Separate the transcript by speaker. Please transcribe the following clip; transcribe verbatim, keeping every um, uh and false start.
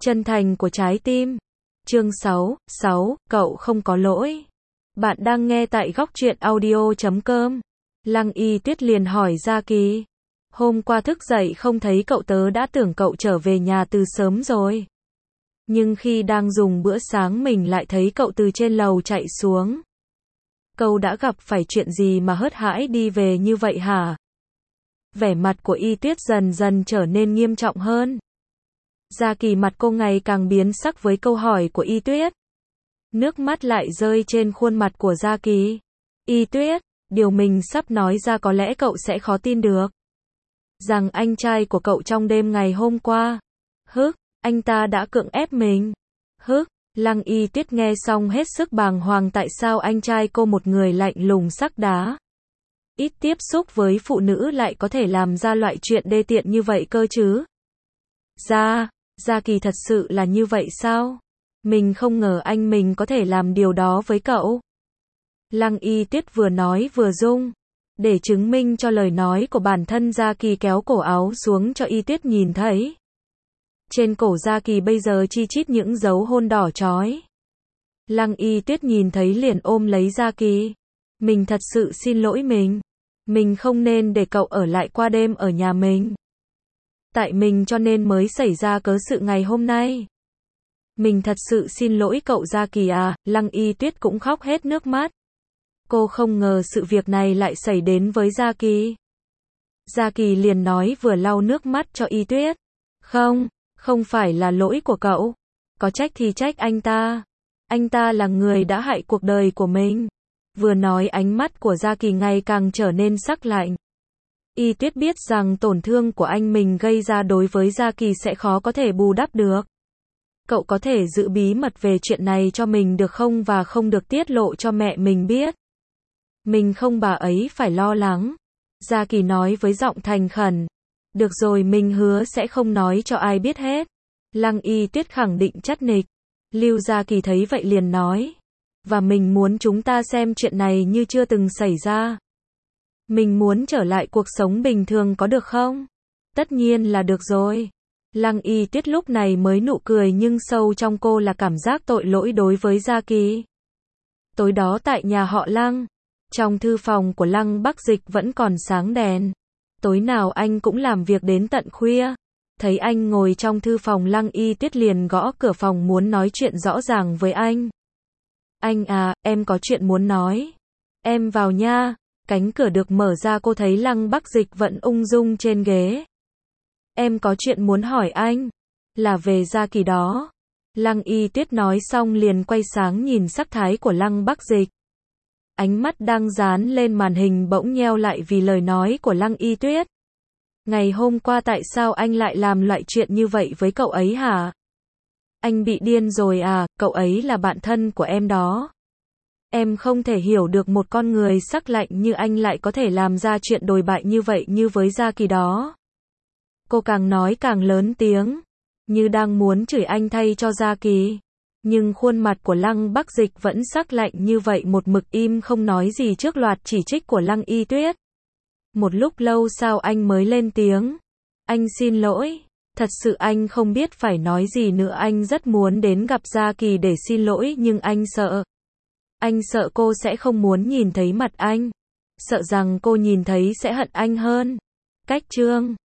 Speaker 1: Chân thành của trái tim. Chương sáu, sáu, cậu không có lỗi. Bạn đang nghe tại góc truyện audio chấm com. Lăng Y Tuyết liền hỏi Gia Kỳ. Hôm qua thức dậy không thấy cậu, tớ đã tưởng cậu trở về nhà từ sớm rồi. Nhưng khi đang dùng bữa sáng mình lại thấy cậu từ trên lầu chạy xuống. Cậu đã gặp phải chuyện gì mà hớt hãi đi về như vậy hả? Vẻ mặt của Y Tuyết dần dần trở nên nghiêm trọng hơn. Gia Kỳ mặt cô ngày càng biến sắc với câu hỏi của Y Tuyết. Nước mắt lại rơi trên khuôn mặt của Gia Kỳ. Y Tuyết, điều mình sắp nói ra có lẽ cậu sẽ khó tin được. Rằng anh trai của cậu trong đêm ngày hôm qua. Hức, anh ta đã cưỡng ép mình. Hức, Lăng Y Tuyết nghe xong hết sức bàng hoàng, tại sao anh trai cô, một người lạnh lùng sắc đá, ít tiếp xúc với phụ nữ, lại có thể làm ra loại chuyện đê tiện như vậy cơ chứ? Gia, Gia Kỳ thật sự là như vậy sao? Mình không ngờ anh mình có thể làm điều đó với cậu. Lăng Y Tuyết vừa nói vừa rung. Để chứng minh cho lời nói của bản thân, Gia Kỳ kéo cổ áo xuống cho Y Tuyết nhìn thấy. Trên cổ Gia Kỳ bây giờ chi chít những dấu hôn đỏ chói. Lăng Y Tuyết nhìn thấy liền ôm lấy Gia Kỳ. Mình thật sự xin lỗi mình. Mình không nên để cậu ở lại qua đêm ở nhà mình. Tại mình cho nên mới xảy ra cớ sự ngày hôm nay. Mình thật sự xin lỗi cậu Gia Kỳ à. Lăng Y Tuyết cũng khóc hết nước mắt. Cô không ngờ sự việc này lại xảy đến với Gia Kỳ. Gia Kỳ liền nói vừa lau nước mắt cho Y Tuyết. Không, không phải là lỗi của cậu. Có trách thì trách anh ta. Anh ta là người đã hại cuộc đời của mình. Vừa nói ánh mắt của Gia Kỳ ngày càng trở nên sắc lạnh. Y Tuyết biết rằng tổn thương của anh mình gây ra đối với Gia Kỳ sẽ khó có thể bù đắp được. Cậu có thể giữ bí mật về chuyện này cho mình được không, và không được tiết lộ cho mẹ mình biết. Mình không bà ấy phải lo lắng. Gia Kỳ nói với giọng thành khẩn. Được rồi, mình hứa sẽ không nói cho ai biết hết. Lăng Y Tuyết khẳng định chắc nịch. Lưu Gia Kỳ thấy vậy liền nói. Và mình muốn chúng ta xem chuyện này như chưa từng xảy ra. Mình muốn trở lại cuộc sống bình thường, có được không? Tất nhiên là được rồi. Lăng Y Tuyết lúc này mới nụ cười, nhưng sâu trong cô là cảm giác tội lỗi đối với Gia Kỳ. Tối đó tại nhà họ Lăng, trong thư phòng của Lăng Bắc Dịch vẫn còn sáng đèn. Tối nào anh cũng làm việc đến tận khuya. Thấy anh ngồi trong thư phòng, Lăng Y Tuyết liền gõ cửa phòng muốn nói chuyện rõ ràng với anh. Anh à, em có chuyện muốn nói. Em vào nha. Cánh cửa được mở ra, cô thấy Lăng Bắc Dịch vẫn ung dung trên ghế. Em có chuyện muốn hỏi anh. Là về Gia Kỳ đó. Lăng Y Tuyết nói xong liền quay sáng nhìn sắc thái của Lăng Bắc Dịch. Ánh mắt đang dán lên màn hình bỗng nheo lại vì lời nói của Lăng Y Tuyết. Ngày hôm qua tại sao anh lại làm loại chuyện như vậy với cậu ấy hả? Anh bị điên rồi à? Cậu ấy là bạn thân của em đó. Em không thể hiểu được một con người sắc lạnh như anh lại có thể làm ra chuyện đồi bại như vậy như với Gia Kỳ đó. Cô càng nói càng lớn tiếng, như đang muốn chửi anh thay cho Gia Kỳ. Nhưng khuôn mặt của Lăng Bắc Dịch vẫn sắc lạnh như vậy, một mực im không nói gì trước loạt chỉ trích của Lăng Y Tuyết. Một lúc lâu sau anh mới lên tiếng. Anh xin lỗi. Thật sự anh không biết phải nói gì nữa. Anh rất muốn đến gặp Gia Kỳ để xin lỗi, nhưng anh sợ. Anh sợ cô sẽ không muốn nhìn thấy mặt anh. Sợ rằng cô nhìn thấy sẽ hận anh hơn. Cách chương